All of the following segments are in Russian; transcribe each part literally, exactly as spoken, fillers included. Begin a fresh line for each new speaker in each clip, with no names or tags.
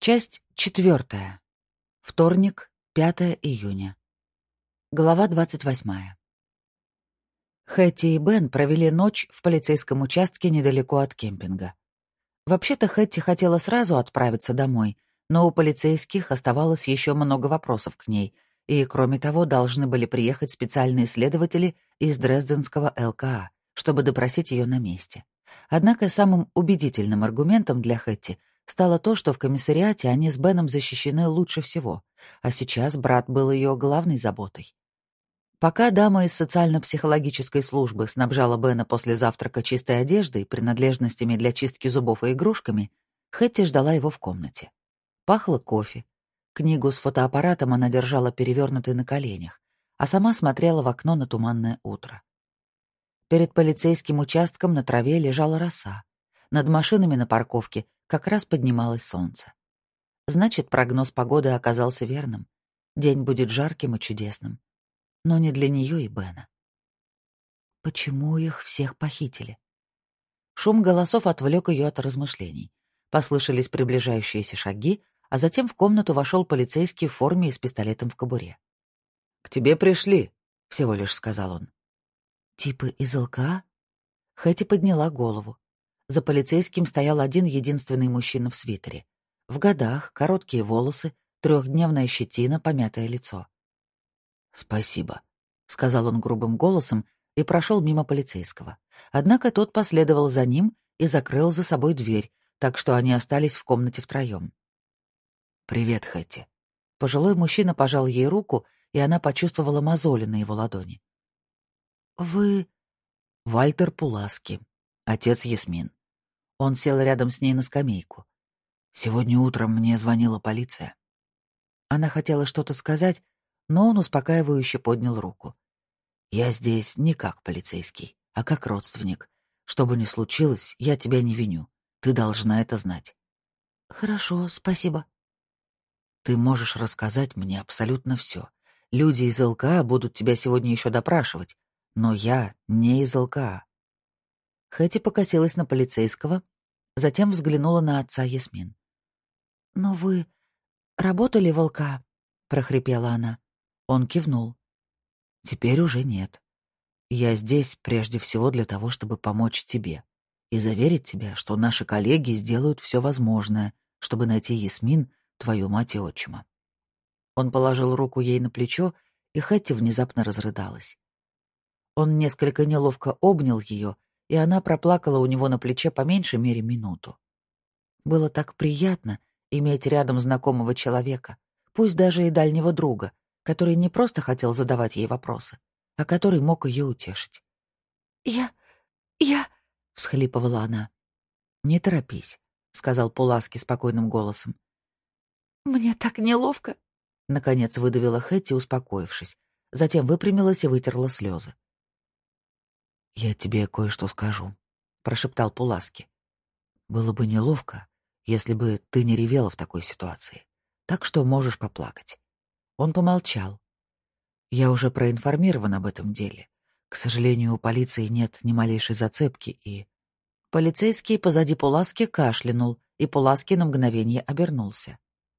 Часть четвертая. Вторник, пятое июня. Глава двадцать восьмая. Хэтти и Бен провели ночь в полицейском участке недалеко от кемпинга. Вообще-то Хэтти хотела сразу отправиться домой, но у полицейских оставалось еще много вопросов к ней, и, кроме того, должны были приехать специальные следователи из Дрезденского эл ка а, чтобы допросить ее на месте. Однако самым убедительным аргументом для Хэтти стало то, что в комиссариате они с Беном защищены лучше всего, а сейчас брат был ее главной заботой. Пока дама из социально-психологической службы снабжала Бена после завтрака чистой одеждой, принадлежностями для чистки зубов и игрушками, Хэтти ждала его в комнате. Пахло кофе. Книгу с фотоаппаратом она держала перевернутой на коленях, а сама смотрела в окно на туманное утро. Перед полицейским участком на траве лежала роса. Над машинами на парковке как раз поднималось солнце. Значит, прогноз погоды оказался верным. День будет жарким и чудесным. Но не для нее и Бена. Почему их всех похитили? Шум голосов отвлек ее от размышлений. Послышались приближающиеся шаги, а затем в комнату вошел полицейский в форме и с пистолетом в кобуре. «К тебе пришли», — всего лишь сказал он. «Типы из эл ка а?» Хэтти подняла голову. За полицейским стоял один единственный мужчина в свитере. В годах, короткие волосы, трехдневная щетина, помятое лицо. «Спасибо», — сказал он грубым голосом и прошел мимо полицейского. Однако тот последовал за ним и закрыл за собой дверь, так что они остались в комнате втроем. «Привет, Хэтти». Пожилой мужчина пожал ей руку, и она почувствовала мозоли на его ладони. «Вы...» «Вальтер Пуласки, отец Ясмин». Он сел рядом с ней на скамейку. «Сегодня утром мне звонила полиция». Она хотела что-то сказать, но он успокаивающе поднял руку. «Я здесь не как полицейский, а как родственник. Что бы ни случилось, я тебя не виню. Ты должна это знать». «Хорошо, спасибо». «Ты можешь рассказать мне абсолютно все. Люди из эл ка а будут тебя сегодня еще допрашивать, но я не из эл ка а». Хэти покосилась на полицейского, затем взглянула на отца Ясмин. «Но вы работали в эл ка а?» — прохрипела она. Он кивнул. «Теперь уже нет. Я здесь прежде всего для того, чтобы помочь тебе и заверить тебя, что наши коллеги сделают все возможное, чтобы найти Ясмин, твою мать и отчима». Он положил руку ей на плечо, и Хэтти внезапно разрыдалась. Он несколько неловко обнял ее, и она проплакала у него на плече по меньшей мере минуту. Было так приятно иметь рядом знакомого человека, пусть даже и дальнего друга, который не просто хотел задавать ей вопросы, а который мог ее утешить. «Я... я...» — всхлипывала она. «Не торопись», — сказал Пуласки спокойным голосом. «Мне так неловко», — наконец выдавила Хэтти, успокоившись. Затем выпрямилась и вытерла слезы. «Я тебе кое-что скажу», — прошептал Пуласки. «Было бы неловко, если бы ты не ревела в такой ситуации. Так что можешь поплакать». Он помолчал. «Я уже проинформирован об этом деле. К сожалению, у полиции нет ни малейшей зацепки, и...» Полицейский позади Пуласки кашлянул, и Пуласки на мгновение обернулся.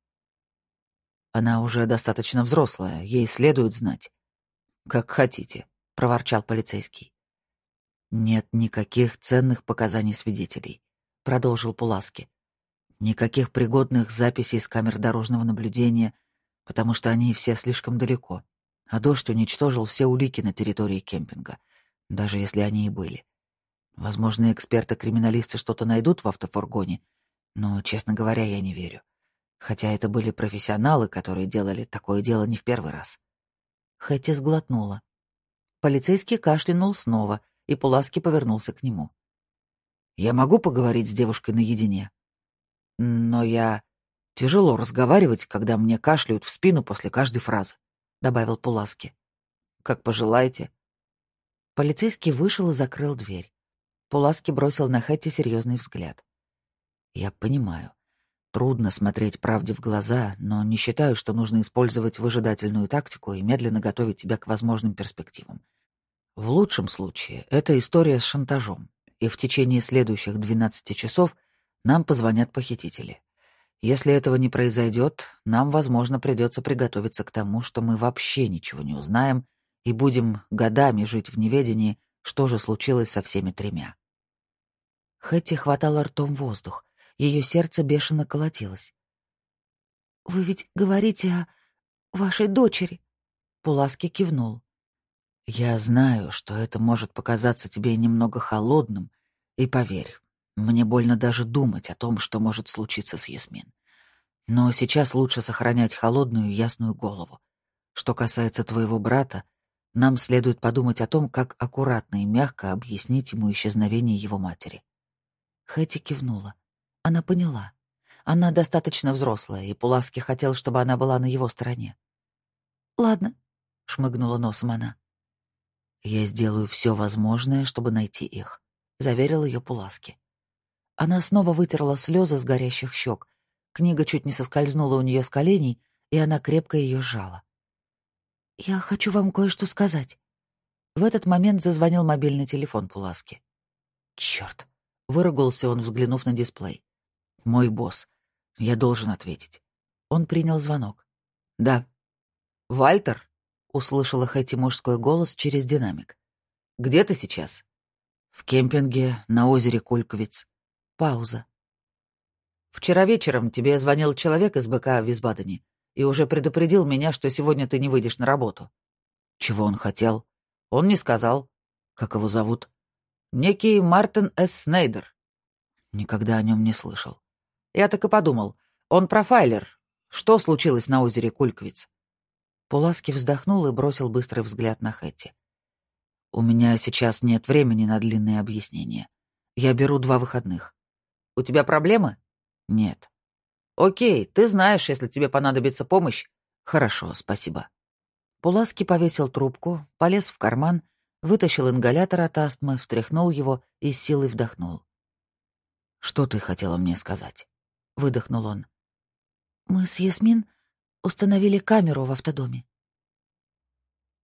«Она уже достаточно взрослая, ей следует знать». «Как хотите», — проворчал полицейский. «Нет никаких ценных показаний свидетелей», — продолжил Пуласки. «Никаких пригодных записей с камер дорожного наблюдения, потому что они все слишком далеко, а дождь уничтожил все улики на территории кемпинга, даже если они и были. Возможно, эксперты-криминалисты что-то найдут в автофургоне, но, честно говоря, я не верю. Хотя это были профессионалы, которые делали такое дело не в первый раз». Хэтти сглотнула. Полицейский кашлянул снова, и Пуласки повернулся к нему. «Я могу поговорить с девушкой наедине? Но я... Тяжело разговаривать, когда мне кашляют в спину после каждой фразы», — добавил Пуласки. «Как пожелаете». Полицейский вышел и закрыл дверь. Пуласки бросил на Хэтти серьезный взгляд. «Я понимаю. Трудно смотреть правде в глаза, но не считаю, что нужно использовать выжидательную тактику и медленно готовить тебя к возможным перспективам. В лучшем случае это история с шантажом, и в течение следующих двенадцати часов нам позвонят похитители. Если этого не произойдет, нам, возможно, придется приготовиться к тому, что мы вообще ничего не узнаем и будем годами жить в неведении, что же случилось со всеми тремя. Хэтти хватала ртом воздух. Ее сердце бешено колотилось.
«Вы ведь говорите о вашей дочери?»
Пуласки кивнул. «Я знаю, что это может показаться тебе немного холодным, и поверь, мне больно даже думать о том, что может случиться с Ясмин. Но сейчас лучше сохранять холодную и ясную голову. Что касается твоего брата, нам следует подумать о том, как аккуратно и мягко объяснить ему исчезновение его матери». Хэти кивнула. Она поняла. Она достаточно взрослая, и Пуласки хотел, чтобы она была на его стороне.
«Ладно»,
— шмыгнула носом она. «Я сделаю все возможное, чтобы найти их», — заверил ее Пуласки. Она снова вытерла слезы с горящих щек. Книга чуть не соскользнула у нее с коленей, и она крепко ее сжала.
«Я хочу вам кое-что сказать».
В этот момент зазвонил мобильный телефон Пуласки. «Черт!» — выругался он, взглянув на дисплей. «Мой босс. Я должен ответить». Он принял звонок. «Да». «Вальтер?» — услышала Хэти мужской голос через динамик. «Где ты сейчас?» «В кемпинге на озере Кульковиц». Пауза. «Вчера вечером тебе звонил человек из БК в Висбадене и уже предупредил меня, что сегодня ты не выйдешь на работу». «Чего он хотел?» «Он не сказал». «Как его зовут?» «Некий Мартин С. Снейдер». «Никогда о нем не слышал». «Я так и подумал. Он профайлер. Что случилось на озере Кульквиц?» Пуласки вздохнул и бросил быстрый взгляд на Хэти. «У меня сейчас нет времени на длинные объяснения. Я беру два выходных». «У тебя проблемы?» «Нет». «Окей, ты знаешь, если тебе понадобится помощь». «Хорошо, спасибо». Пуласки повесил трубку, полез в карман, вытащил ингалятор от астмы, встряхнул его и с силой вдохнул. «Что ты хотела мне сказать?» — выдохнул он.
«Мы с Ясмин установили камеру в автодоме».